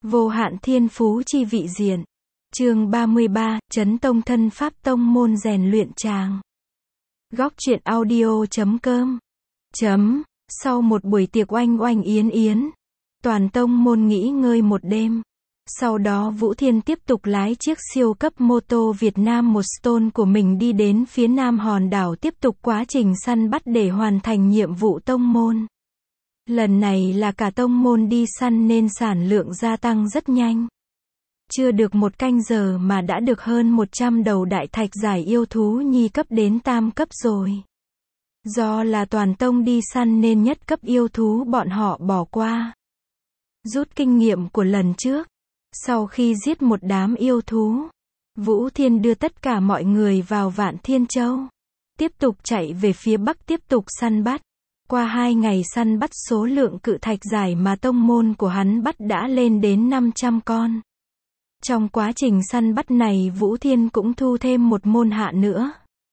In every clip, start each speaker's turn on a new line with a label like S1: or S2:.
S1: Vô hạn thiên phú chi vị diện. Chương 33, Chấn Tông Thân Pháp Tông môn rèn luyện tràng. Góc truyện audio.com. Sau một buổi tiệc oanh oanh yến yến, toàn tông môn nghỉ ngơi một đêm. Sau đó Vũ Thiên tiếp tục lái chiếc siêu cấp mô tô Việt Nam một Stone của mình đi đến phía nam hòn đảo tiếp tục quá trình săn bắt để hoàn thành nhiệm vụ tông môn. Lần này là cả tông môn đi săn nên sản lượng gia tăng rất nhanh. Chưa được một canh giờ mà đã được hơn 100 đầu đại thạch giải yêu thú nhi cấp đến tam cấp rồi. Do là toàn tông đi săn nên nhất cấp yêu thú bọn họ bỏ qua. Rút kinh nghiệm của lần trước. Sau khi giết một đám yêu thú, Vũ Thiên đưa tất cả mọi người vào Vạn Thiên Châu. Tiếp tục chạy về phía bắc tiếp tục săn bắt. Qua 2 ngày săn bắt số lượng cự thạch giải mà tông môn của hắn bắt đã lên đến 500 con. Trong quá trình săn bắt này Vũ Thiên cũng thu thêm một môn hạ nữa.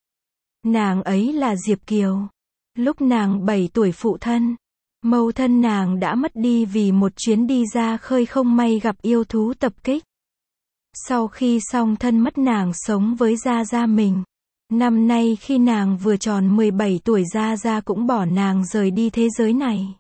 S1: Nàng ấy là Diệp Kiều. Lúc nàng 7 tuổi phụ thân, mẫu thân nàng đã mất đi vì một chuyến đi ra khơi không may gặp yêu thú tập kích. Sau khi xong thân mất nàng sống với gia gia mình. Năm nay khi nàng vừa tròn 17 tuổi gia gia cũng bỏ nàng rời đi thế giới này.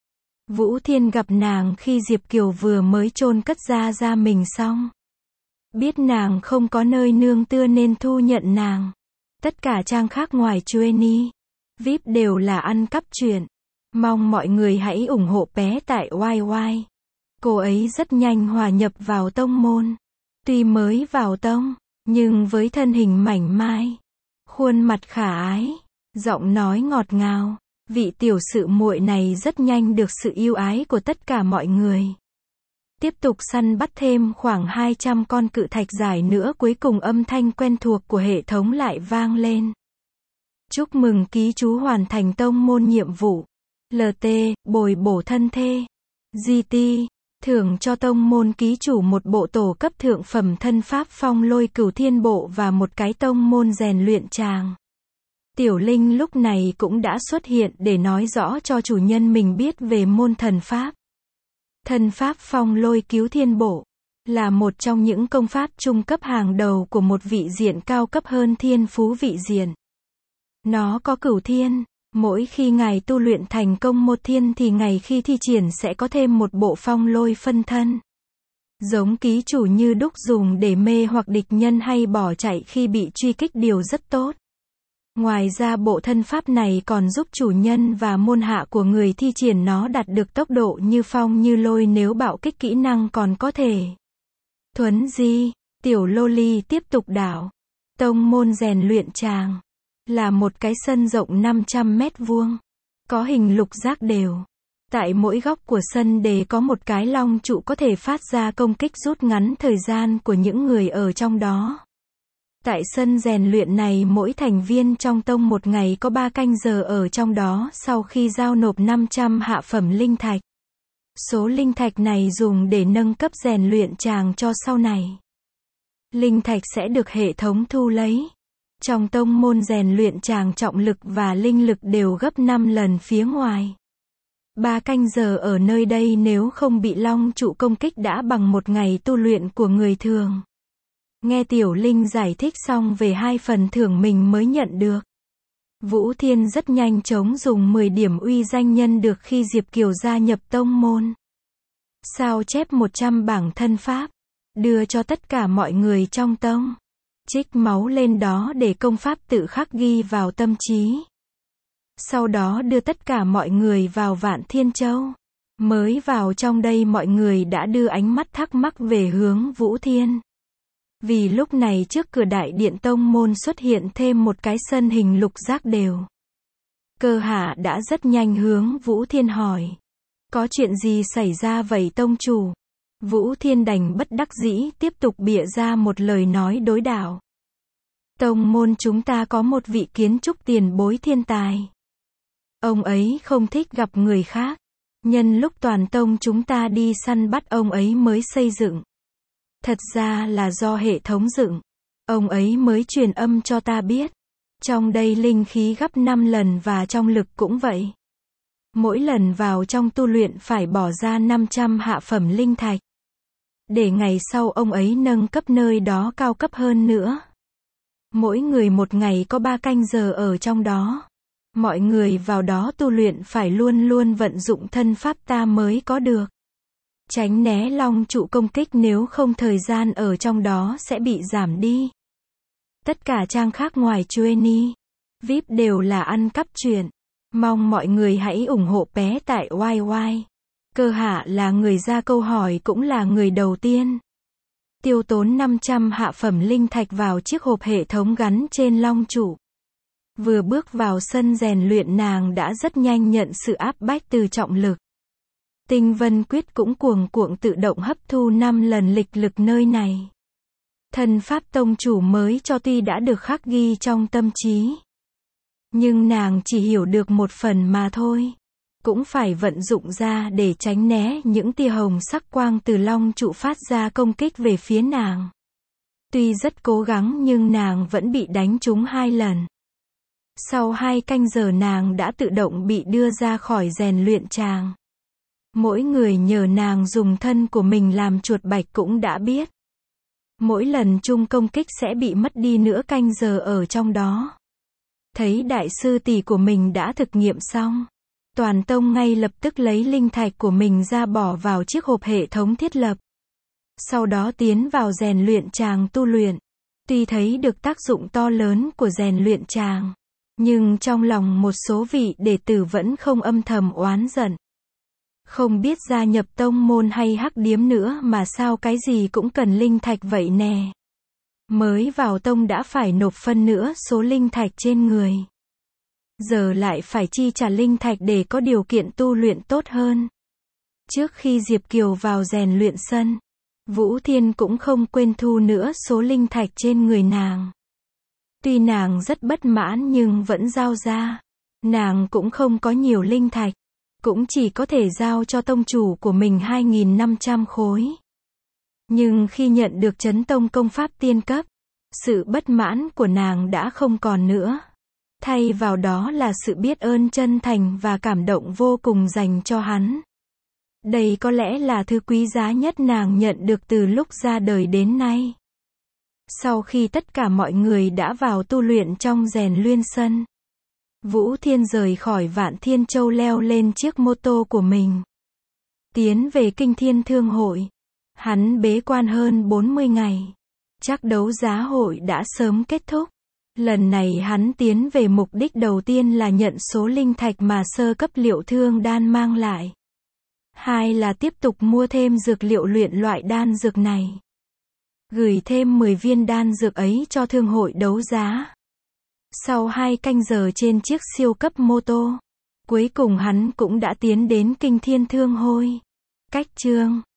S1: Vũ Thiên gặp nàng khi Diệp Kiều vừa mới chôn cất gia gia mình xong. Biết nàng không có nơi nương tựa nên thu nhận nàng. Tất cả trang khác ngoài trainee, VIP đều là ăn cắp chuyện. Mong mọi người hãy ủng hộ bé tại YY. Cô ấy rất nhanh hòa nhập vào tông môn. Tuy mới vào tông, nhưng với thân hình mảnh mai, khuôn mặt khả ái, giọng nói ngọt ngào, vị tiểu sự muội này rất nhanh được sự yêu ái của tất cả mọi người. Tiếp tục săn bắt thêm khoảng 200 con cự thạch giải nữa, cuối cùng âm thanh quen thuộc của hệ thống lại vang lên. Chúc mừng ký chú hoàn thành tông môn nhiệm vụ. LT, bồi bổ thân thê. GT, thưởng cho tông môn ký chủ một bộ tổ cấp thượng phẩm thân pháp phong lôi cửu thiên bộ và một cái tông môn rèn luyện tràng. Tiểu Linh lúc này cũng đã xuất hiện để nói rõ cho chủ nhân mình biết về môn thần pháp. Thần pháp phong lôi cứu thiên bộ là một trong những công pháp trung cấp hàng đầu của một vị diện cao cấp hơn thiên phú vị diện. Nó có cửu thiên. Mỗi khi ngài tu luyện thành công một thiên thì ngày khi thi triển sẽ có thêm một bộ phong lôi phân thân. Giống ký chủ như đúc dùng để mê hoặc địch nhân hay bỏ chạy khi bị truy kích điều rất tốt. Ngoài ra bộ thân pháp này còn giúp chủ nhân và môn hạ của người thi triển nó đạt được tốc độ như phong như lôi, nếu bạo kích kỹ năng còn có thể. Thuấn di, tiểu loli tiếp tục đảo. Tông môn rèn luyện tràng là một cái sân rộng 500 mét vuông, có hình lục giác đều. Tại mỗi góc của sân đều có một cái long trụ có thể phát ra công kích rút ngắn thời gian của những người ở trong đó. Tại sân rèn luyện này mỗi thành viên trong tông một ngày có 3 canh giờ ở trong đó sau khi giao nộp 500 hạ phẩm linh thạch. Số linh thạch này dùng để nâng cấp rèn luyện tràng cho sau này. Linh thạch sẽ được hệ thống thu lấy. Trong tông môn rèn luyện tràng trọng lực và linh lực đều gấp 5 lần phía ngoài. 3 canh giờ ở nơi đây nếu không bị long trụ công kích đã bằng một ngày tu luyện của người thường. Nghe Tiểu Linh giải thích xong về 2 phần thưởng mình mới nhận được. Vũ Thiên rất nhanh chóng dùng 10 điểm uy danh nhân được khi Diệp Kiều gia nhập tông môn. Sao chép 100 bảng thân pháp, đưa cho tất cả mọi người trong tông. Trích máu lên đó để công pháp tự khắc ghi vào tâm trí. Sau đó đưa tất cả mọi người vào Vạn Thiên Châu. Mới vào trong đây mọi người đã đưa ánh mắt thắc mắc về hướng Vũ Thiên. Vì lúc này trước cửa đại điện tông môn xuất hiện thêm một cái sân hình lục giác đều. Cơ Hạ đã rất nhanh hướng Vũ Thiên hỏi. Có chuyện gì xảy ra vậy tông chủ? Vũ Thiên đành bất đắc dĩ tiếp tục bịa ra một lời nói đối đạo. Tông môn chúng ta có một vị kiến trúc tiền bối thiên tài. Ông ấy không thích gặp người khác. Nhân lúc toàn tông chúng ta đi săn bắt ông ấy mới xây dựng. Thật ra là do hệ thống dựng. Ông ấy mới truyền âm cho ta biết. Trong đây linh khí gấp 5 lần và trong lực cũng vậy. Mỗi lần vào trong tu luyện phải bỏ ra 500 hạ phẩm linh thạch. để ngày sau ông ấy nâng cấp nơi đó cao cấp hơn nữa. Mỗi người một ngày có 3 canh giờ ở trong đó. Mọi người vào đó tu luyện phải luôn luôn vận dụng thân pháp ta mới có được. Tránh né long trụ công kích, nếu không thời gian ở trong đó sẽ bị giảm đi. Tất cả trang khác ngoài Chueni VIP đều là ăn cắp truyện. Mong mọi người hãy ủng hộ bé tại YY. Cơ hạ là người ra câu hỏi cũng là người đầu tiên tiêu tốn 500 hạ phẩm linh thạch vào chiếc hộp hệ thống gắn trên long trụ. Vừa bước vào sân rèn luyện, nàng đã rất nhanh nhận sự áp bách từ trọng lực. Tinh vân quyết cũng cuồng cuộn tự động hấp thu 5 lần lịch lực nơi này. Thân pháp tông chủ mới cho tuy đã được khắc ghi trong tâm trí, nhưng nàng chỉ hiểu được một phần mà thôi. Cũng phải vận dụng ra để tránh né những tia hồng sắc quang từ long trụ phát ra công kích về phía nàng. Tuy rất cố gắng nhưng nàng vẫn bị đánh trúng 2 lần. Sau 2 canh giờ nàng đã tự động bị đưa ra khỏi rèn luyện tràng. Mỗi người nhờ nàng dùng thân của mình làm chuột bạch cũng đã biết. Mỗi lần chung công kích sẽ bị mất đi nửa canh giờ ở trong đó. Thấy đại sư tỷ của mình đã thực nghiệm xong, toàn tông ngay lập tức lấy linh thạch của mình ra bỏ vào chiếc hộp hệ thống thiết lập. Sau đó tiến vào rèn luyện tràng tu luyện. Tuy thấy được tác dụng to lớn của rèn luyện tràng, nhưng trong lòng một số vị đệ tử vẫn không âm thầm oán giận. Không biết gia nhập tông môn hay hắc điếm nữa mà sao cái gì cũng cần linh thạch vậy nè. Mới vào tông đã phải nộp phân nửa số linh thạch trên người. Giờ lại phải chi trả linh thạch để có điều kiện tu luyện tốt hơn. Trước khi Diệp Kiều vào rèn luyện sân, Vũ Thiên cũng không quên thu nửa số linh thạch trên người nàng. Tuy nàng rất bất mãn nhưng vẫn giao ra. Nàng cũng không có nhiều linh thạch, cũng chỉ có thể giao cho tông chủ của mình 2.500 khối. Nhưng khi nhận được chấn tông công pháp tiên cấp, sự bất mãn của nàng đã không còn nữa. Thay vào đó là sự biết ơn chân thành và cảm động vô cùng dành cho hắn. Đây có lẽ là thứ quý giá nhất nàng nhận được từ lúc ra đời đến nay. Sau khi tất cả mọi người đã vào tu luyện trong rèn luyện sân, Vũ Thiên rời khỏi Vạn Thiên Châu, leo lên chiếc mô tô của mình, tiến về Kinh Thiên Thương Hội. Hắn bế quan hơn 40 ngày. Chắc đấu giá hội đã sớm kết thúc. Lần này hắn tiến về mục đích đầu tiên là nhận số linh thạch mà sơ cấp liệu thương đan mang lại. 2 là tiếp tục mua thêm dược liệu luyện loại đan dược này. Gửi thêm 10 viên đan dược ấy cho thương hội đấu giá. Sau 2 canh giờ trên chiếc siêu cấp mô tô, cuối cùng hắn cũng đã tiến đến Kinh Thiên Thương Hội. Cách chương